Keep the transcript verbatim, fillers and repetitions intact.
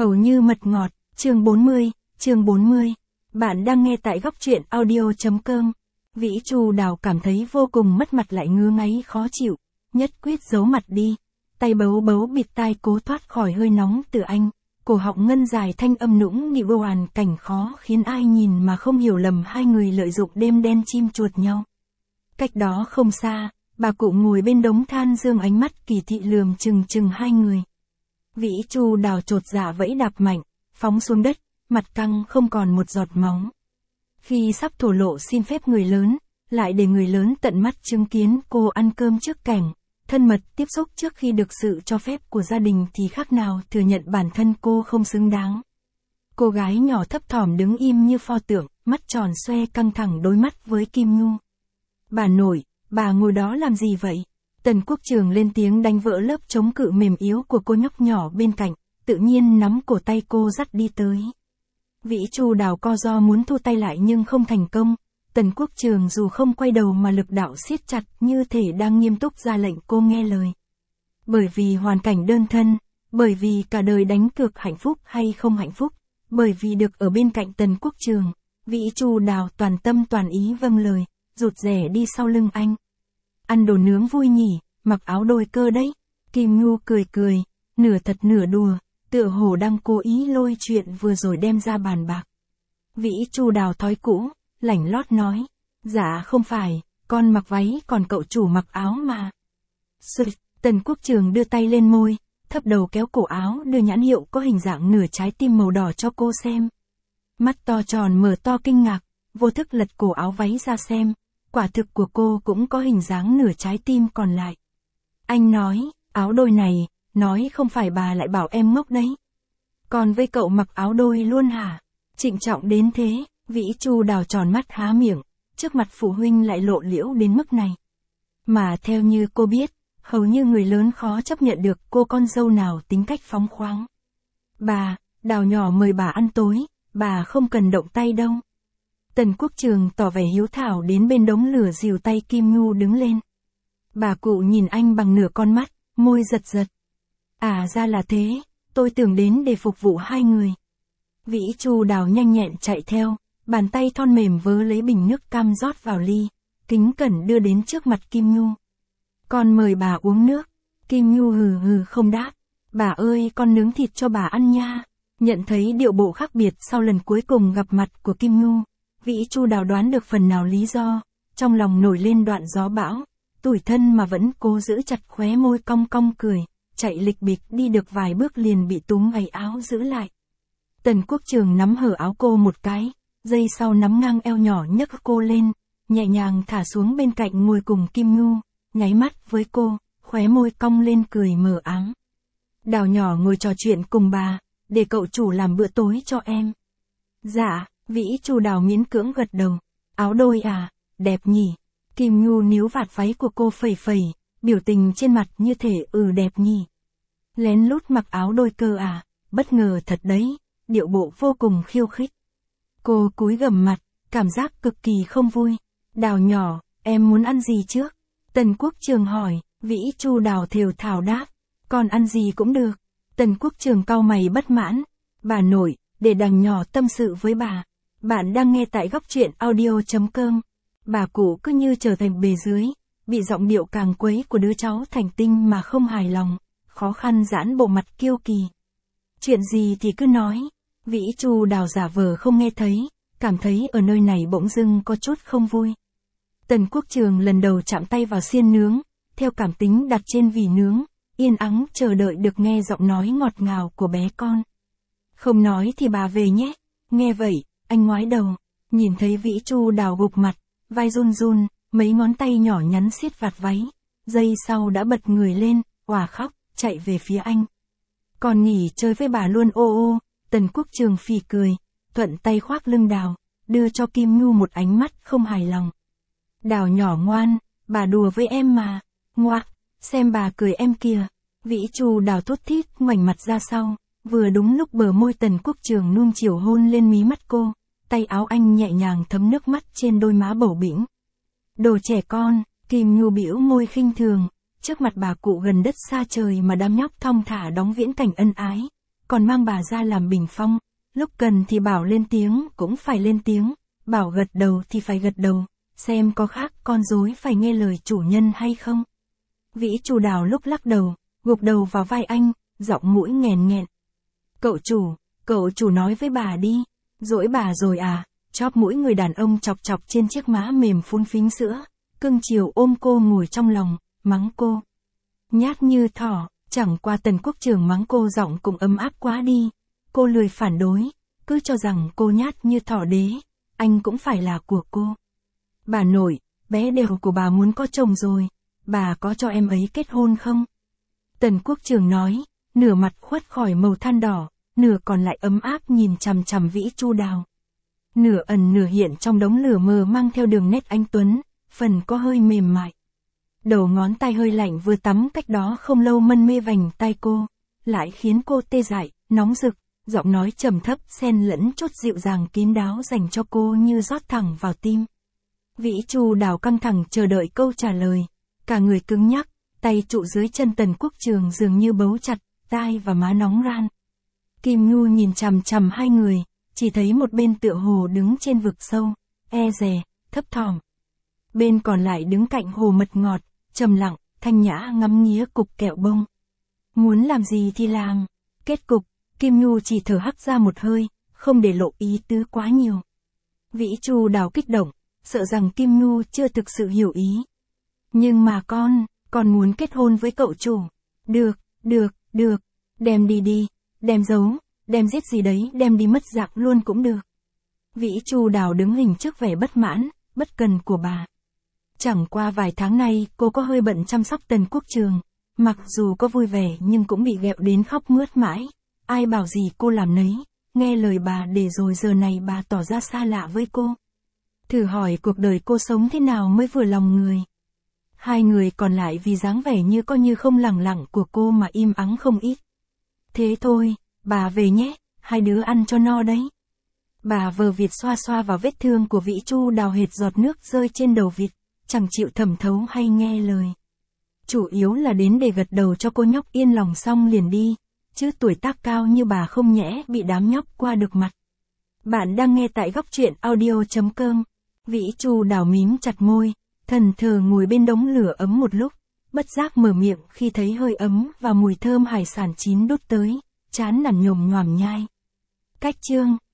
Hầu như mật ngọt, chương bốn mươi, chương bốn mươi. Bạn đang nghe tại góc truyện audio.com. Vĩ Chu Đào cảm thấy vô cùng mất mặt lại ngứa ngáy khó chịu, nhất quyết giấu mặt đi. Tay bấu bấu bịt tai cố thoát khỏi hơi nóng từ anh. Cổ họng ngân dài thanh âm nũng nịu vô hoàn cảnh khó khiến ai nhìn mà không hiểu lầm hai người lợi dụng đêm đen chim chuột nhau. Cách đó không xa, bà cụ ngồi bên đống than dương ánh mắt kỳ thị lườm chừng chừng hai người. Vĩ Chu Đào chột dạ vẫy đạp mạnh, phóng xuống đất, mặt căng không còn một giọt máu. Khi sắp thổ lộ xin phép người lớn, lại để người lớn tận mắt chứng kiến cô ăn cơm trước cảnh, thân mật tiếp xúc trước khi được sự cho phép của gia đình thì khác nào thừa nhận bản thân cô không xứng đáng. Cô gái nhỏ thấp thỏm đứng im như pho tượng, mắt tròn xoe căng thẳng đối mắt với Kim Nhu. Bà nội, bà ngồi đó làm gì vậy? Tần Quốc Trường lên tiếng đánh vỡ lớp chống cự mềm yếu của cô nhóc nhỏ bên cạnh, tự nhiên nắm cổ tay cô dắt đi tới. Vĩ Chu Đào co ro muốn thu tay lại nhưng không thành công. Tần Quốc Trường dù không quay đầu mà lực đạo siết chặt như thể đang nghiêm túc ra lệnh cô nghe lời. Bởi vì hoàn cảnh đơn thân, bởi vì cả đời đánh cược hạnh phúc hay không hạnh phúc, bởi vì được ở bên cạnh Tần Quốc Trường, Vĩ Chu Đào toàn tâm toàn ý vâng lời, rụt rè đi sau lưng anh. Ăn đồ nướng vui nhỉ, mặc áo đôi cơ đấy. Kim Nhu cười cười, nửa thật nửa đùa, tựa hồ đang cố ý lôi chuyện vừa rồi đem ra bàn bạc. Vĩ Chu Đào thói cũ, lảnh lót nói, dạ không phải, con mặc váy còn cậu chủ mặc áo mà. Sực, Tần Quốc Trường đưa tay lên môi, thấp đầu kéo cổ áo đưa nhãn hiệu có hình dạng nửa trái tim màu đỏ cho cô xem. Mắt to tròn mở to kinh ngạc, vô thức lật cổ áo váy ra xem. Quả thực của cô cũng có hình dáng nửa trái tim còn lại. Anh nói, áo đôi này, nói không phải bà lại bảo em ngốc đấy. Còn với cậu mặc áo đôi luôn hả? Trịnh trọng đến thế, Vĩ Chu Đào tròn mắt há miệng, trước mặt phụ huynh lại lộ liễu đến mức này. Mà theo như cô biết, hầu như người lớn khó chấp nhận được cô con dâu nào tính cách phóng khoáng. Bà, Đào nhỏ mời bà ăn tối, bà không cần động tay đâu. Tần Quốc Trường tỏ vẻ hiếu thảo đến bên đống lửa dìu tay Kim Nhu đứng lên. Bà cụ nhìn anh bằng nửa con mắt, môi giật giật. À ra là thế, tôi tưởng đến để phục vụ hai người. Vĩ Chu Đào nhanh nhẹn chạy theo, bàn tay thon mềm vớ lấy bình nước cam rót vào ly, kính cẩn đưa đến trước mặt Kim Nhu. Con mời bà uống nước. Kim Nhu hừ hừ không đáp. Bà ơi con nướng thịt cho bà ăn nha. Nhận thấy điệu bộ khác biệt sau lần cuối cùng gặp mặt của Kim Nhu. Vĩ Chu Đào đoán được phần nào lý do, trong lòng nổi lên đoạn gió bão, tủi thân mà vẫn cố giữ chặt khóe môi cong cong cười, chạy lịch bịch đi được vài bước liền bị túm gầy áo giữ lại. Tần Quốc Trường nắm hở áo cô một cái, giây sau nắm ngang eo nhỏ nhấc cô lên, nhẹ nhàng thả xuống bên cạnh ngồi cùng Kim Nhu, nháy mắt với cô, khóe môi cong lên cười mờ ám. Đào nhỏ ngồi trò chuyện cùng bà, để cậu chủ làm bữa tối cho em. Dạ. Vĩ Chu Đào miễn cưỡng gật đầu. Áo đôi à, đẹp nhỉ. Kim Nhu níu vạt váy của cô phẩy phẩy, biểu tình trên mặt như thể ừ đẹp nhỉ. Lén lút mặc áo đôi cơ à, bất ngờ thật đấy, điệu bộ vô cùng khiêu khích. Cô cúi gằm mặt, cảm giác cực kỳ không vui. Đào nhỏ, em muốn ăn gì trước? Tần Quốc Trường hỏi, Vĩ Chu Đào thều thào đáp, con ăn gì cũng được. Tần Quốc Trường cau mày bất mãn, bà nội, để đằng nhỏ tâm sự với bà. Bạn đang nghe tại góc truyện audio.com. Bà cụ cứ như trở thành bề dưới, bị giọng điệu càng quấy của đứa cháu thành tinh mà không hài lòng, khó khăn giãn bộ mặt kiêu kỳ. Chuyện gì thì cứ nói. Vĩ Chu Đào giả vờ không nghe thấy, cảm thấy ở nơi này bỗng dưng có chút không vui. Tần Quốc Trường lần đầu chạm tay vào xiên nướng, theo cảm tính đặt trên vỉ nướng, yên ắng chờ đợi được nghe giọng nói ngọt ngào của bé con. Không nói thì bà về nhé. Nghe vậy, anh ngoái đầu, nhìn thấy Vĩ Chu Đào gục mặt, vai run run, mấy ngón tay nhỏ nhắn siết vạt váy, giây sau đã bật người lên, òa khóc, chạy về phía anh. Còn nghỉ chơi với bà luôn ô ô. Tần Quốc Trường phì cười, thuận tay khoác lưng Đào, đưa cho Kim Nhu một ánh mắt không hài lòng. Đào nhỏ ngoan, bà đùa với em mà. Ngoạc, xem bà cười em kìa. Vĩ Chu Đào thút thít ngoảnh mặt ra sau, vừa đúng lúc bờ môi Tần Quốc Trường nuông chiều hôn lên mí mắt cô. Tay áo anh nhẹ nhàng thấm nước mắt trên đôi má bầu bĩnh. Đồ trẻ con, Kim Nhu bĩu môi khinh thường, trước mặt bà cụ gần đất xa trời mà đám nhóc thong thả đóng viễn cảnh ân ái. còn mang bà ra làm bình phong, lúc cần thì bảo lên tiếng cũng phải lên tiếng, bảo gật đầu thì phải gật đầu, xem có khác con rối phải nghe lời chủ nhân hay không. Vĩ Chu Đào lúc lắc đầu, gục đầu vào vai anh, giọng mũi nghèn nghẹn. Cậu chủ, cậu chủ nói với bà đi, dỗi bà rồi à, chóp mũi người đàn ông chọc chọc trên chiếc má mềm phun phính sữa, cưng chiều ôm cô ngồi trong lòng, mắng cô. Nhát như thỏ, chẳng qua Tần Quốc Trường mắng cô giọng cũng ấm áp quá đi, cô lười phản đối, cứ cho rằng cô nhát như thỏ đế, anh cũng phải là của cô. Bà nội, bé đều của bà muốn có chồng rồi, bà có cho em ấy kết hôn không? Tần Quốc Trường nói, nửa mặt khuất khỏi màu than đỏ, nửa còn lại ấm áp nhìn chằm chằm Vĩ Chu Đào. Nửa ẩn nửa hiện trong đống lửa mờ mang theo đường nét anh tuấn, phần có hơi mềm mại. Đầu ngón tay hơi lạnh vừa tắm cách đó không lâu mân mê vành tay cô, lại khiến cô tê dại, nóng rực, giọng nói trầm thấp xen lẫn chút dịu dàng kín đáo dành cho cô như rót thẳng vào tim. Vĩ Chu Đào căng thẳng chờ đợi câu trả lời, cả người cứng nhắc, tay trụ dưới chân Tần Quốc Trường dường như bấu chặt, tai và má nóng ran. Kim Nhu nhìn chằm chằm hai người, chỉ thấy một bên tựa hồ đứng trên vực sâu, e dè, thấp thỏm. Bên còn lại đứng cạnh hồ mật ngọt, trầm lặng, thanh nhã ngắm nghía cục kẹo bông. Muốn làm gì thì làm. Kết cục, Kim Nhu chỉ thở hắt ra một hơi, không để lộ ý tứ quá nhiều. Vĩ Chu Đào kích động, sợ rằng Kim Nhu chưa thực sự hiểu ý. Nhưng mà con, con muốn kết hôn với cậu chủ. Được, được, được, đem đi đi, đem giấu, đem giết gì đấy, đem đi mất dạng luôn cũng được. Vĩ Chu Đào đứng hình trước vẻ bất mãn, bất cần của bà. Chẳng qua vài tháng nay cô có hơi bận chăm sóc Tần Quốc Trường, mặc dù có vui vẻ nhưng cũng bị ghẹo đến khóc mướt mãi. Ai bảo gì cô làm nấy, nghe lời bà để rồi giờ này bà tỏ ra xa lạ với cô. Thử hỏi cuộc đời cô sống thế nào mới vừa lòng người. Hai người còn lại vì dáng vẻ như coi như không lẳng lặng của cô mà im ắng không ít. Thế thôi, bà về nhé, hai đứa ăn cho no đấy. Bà vờ vịt xoa xoa vào vết thương của Vĩ Chu Đào hệt giọt nước rơi trên đầu vịt, chẳng chịu thẩm thấu hay nghe lời. Chủ yếu là đến để gật đầu cho cô nhóc yên lòng xong liền đi, chứ tuổi tác cao như bà không nhẽ bị đám nhóc qua được mặt. Bạn đang nghe tại góc truyện audio chấm com. Vĩ Chu Đào mím chặt môi, thần thờ ngồi bên đống lửa ấm một lúc, bất giác mở miệng khi thấy hơi ấm và mùi thơm hải sản chín đút tới, trán nản nhồm nhoàm nhai. Cách chương